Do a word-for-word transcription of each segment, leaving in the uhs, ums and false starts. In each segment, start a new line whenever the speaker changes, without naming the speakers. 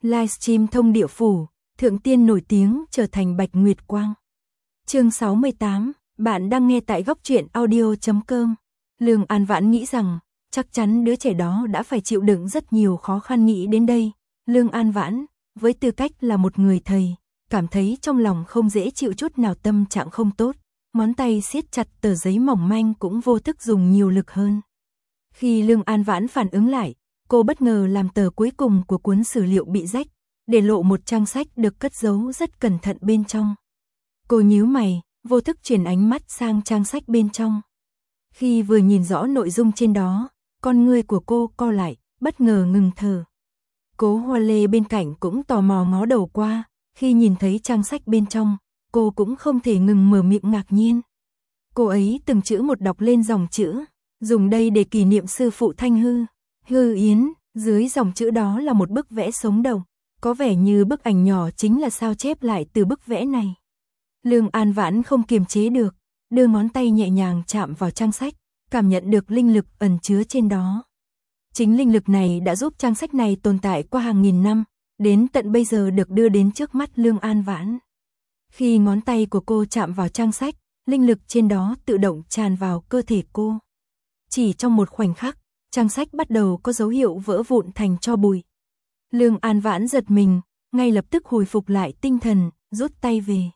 Livestream thông địa phủ, thượng tiên nổi tiếng trở thành Bạch Nguyệt Quang. Chương sáu mươi tám, bạn đang nghe tại góc truyện audio chấm com. Lương An Vãn nghĩ rằng, chắc chắn đứa trẻ đó đã phải chịu đựng rất nhiều khó khăn. Nghĩ đến đây, Lương An Vãn, với tư cách là một người thầy, cảm thấy trong lòng không dễ chịu chút nào. Tâm trạng không tốt, ngón tay siết chặt tờ giấy mỏng manh, cũng vô thức dùng nhiều lực hơn. Khi Lương An Vãn phản ứng lại, cô bất ngờ làm tờ cuối cùng của cuốn sử liệu bị rách, để lộ một trang sách được cất giấu rất cẩn thận bên trong. Cô nhíu mày, vô thức chuyển ánh mắt sang trang sách bên trong. Khi vừa nhìn rõ nội dung trên đó, con ngươi của cô co lại, bất ngờ ngừng thở. Cố Hoa Lê bên cạnh cũng tò mò ngó đầu qua, khi nhìn thấy trang sách bên trong, cô cũng không thể ngừng mở miệng ngạc nhiên. Cô ấy từng chữ một đọc lên dòng chữ, dùng đây để kỷ niệm sư phụ Thanh Hư, Hư Yến. Dưới dòng chữ đó là một bức vẽ sống động, có vẻ như bức ảnh nhỏ chính là sao chép lại từ bức vẽ này. Lương An Vãn không kiềm chế được, đưa ngón tay nhẹ nhàng chạm vào trang sách, cảm nhận được linh lực ẩn chứa trên đó. Chính linh lực này đã giúp trang sách này tồn tại qua hàng nghìn năm, đến tận bây giờ được đưa đến trước mắt Lương An Vãn. Khi ngón tay của cô chạm vào trang sách, linh lực trên đó tự động tràn vào cơ thể cô. Chỉ trong một khoảnh khắc, trang sách bắt đầu có dấu hiệu vỡ vụn thành tro bụi. Lương An Vãn giật mình, ngay lập tức hồi phục lại tinh thần, rút tay về.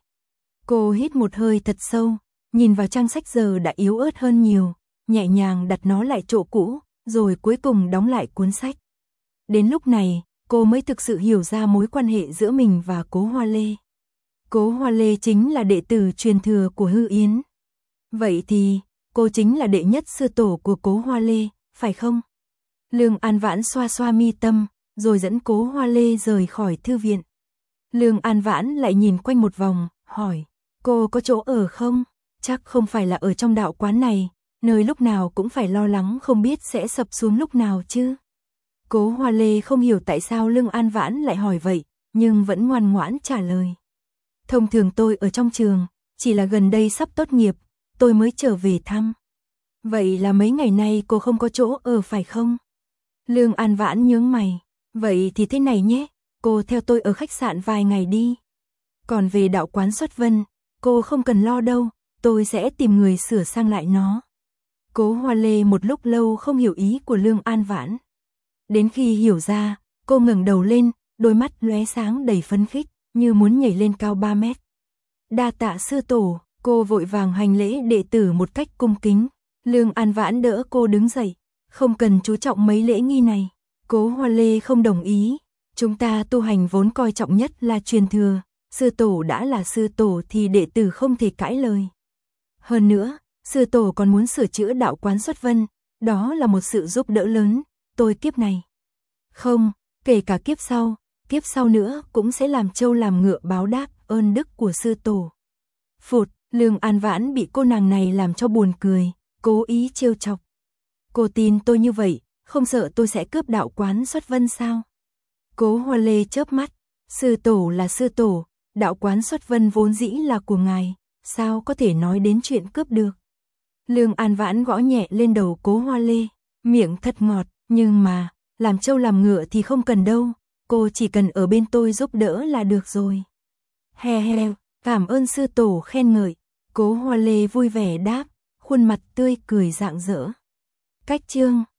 Cô hít một hơi thật sâu, nhìn vào trang sách giờ đã yếu ớt hơn nhiều, nhẹ nhàng đặt nó lại chỗ cũ, rồi cuối cùng đóng lại cuốn sách. Đến lúc này, cô mới thực sự hiểu ra mối quan hệ giữa mình và Cố Hoa Lê. Cố Hoa Lê chính là đệ tử truyền thừa của Hư Yến. Vậy thì, cô chính là đệ nhất sư tổ của Cố Hoa Lê, phải không? Lương An Vãn xoa xoa mi tâm, rồi dẫn Cố Hoa Lê rời khỏi thư viện. Lương An Vãn lại nhìn quanh một vòng, hỏi, cô có chỗ ở không? Chắc không phải là ở trong đạo quán này, nơi lúc nào cũng phải lo lắng không biết sẽ sập xuống lúc nào chứ. Cố Hoa Lê không hiểu tại sao Lương An Vãn lại hỏi vậy, nhưng vẫn ngoan ngoãn trả lời. Thông thường tôi ở trong trường, chỉ là gần đây sắp tốt nghiệp, tôi mới trở về thăm. Vậy là mấy ngày nay cô không có chỗ ở phải không? Lương An Vãn nhướng mày, vậy thì thế này nhé, cô theo tôi ở khách sạn vài ngày đi. Còn về đạo quán Xuất Vân, cô không cần lo đâu, tôi sẽ tìm người sửa sang lại nó. Cố Hoa Lê một lúc lâu không hiểu ý của Lương An Vãn. Đến khi hiểu ra, cô ngẩng đầu lên, đôi mắt lóe sáng đầy phấn khích, như muốn nhảy lên cao ba mét. Đa tạ sư tổ, cô vội vàng hành lễ đệ tử một cách cung kính. Lương An Vãn đỡ cô đứng dậy, không cần chú trọng mấy lễ nghi này. Cố Hoa Lê không đồng ý, chúng ta tu hành vốn coi trọng nhất là truyền thừa, sư tổ đã là sư tổ thì đệ tử không thể cãi lời. Hơn nữa, sư tổ còn muốn sửa chữa đạo quán Xuất Vân, đó là một sự giúp đỡ lớn, tôi kiếp này. Không, kể cả kiếp sau, kiếp sau nữa cũng sẽ làm trâu làm ngựa báo đáp ơn đức của sư tổ. Phụt, Lương An Vãn bị cô nàng này làm cho buồn cười, cố ý trêu chọc. Cô tin tôi như vậy, không sợ tôi sẽ cướp đạo quán Xuất Vân sao? Cố Hoa Lê chớp mắt, sư tổ là sư tổ, đạo quán Xuất Vân vốn dĩ là của ngài, sao có thể nói đến chuyện cướp được? Lương An Vãn gõ nhẹ lên đầu Cố Hoa Lê, miệng thật ngọt, nhưng mà, làm trâu làm ngựa thì không cần đâu, cô chỉ cần ở bên tôi giúp đỡ là được rồi. He he, cảm ơn sư tổ khen ngợi, Cố Hoa Lê vui vẻ đáp, khuôn mặt tươi cười rạng rỡ. Cách chương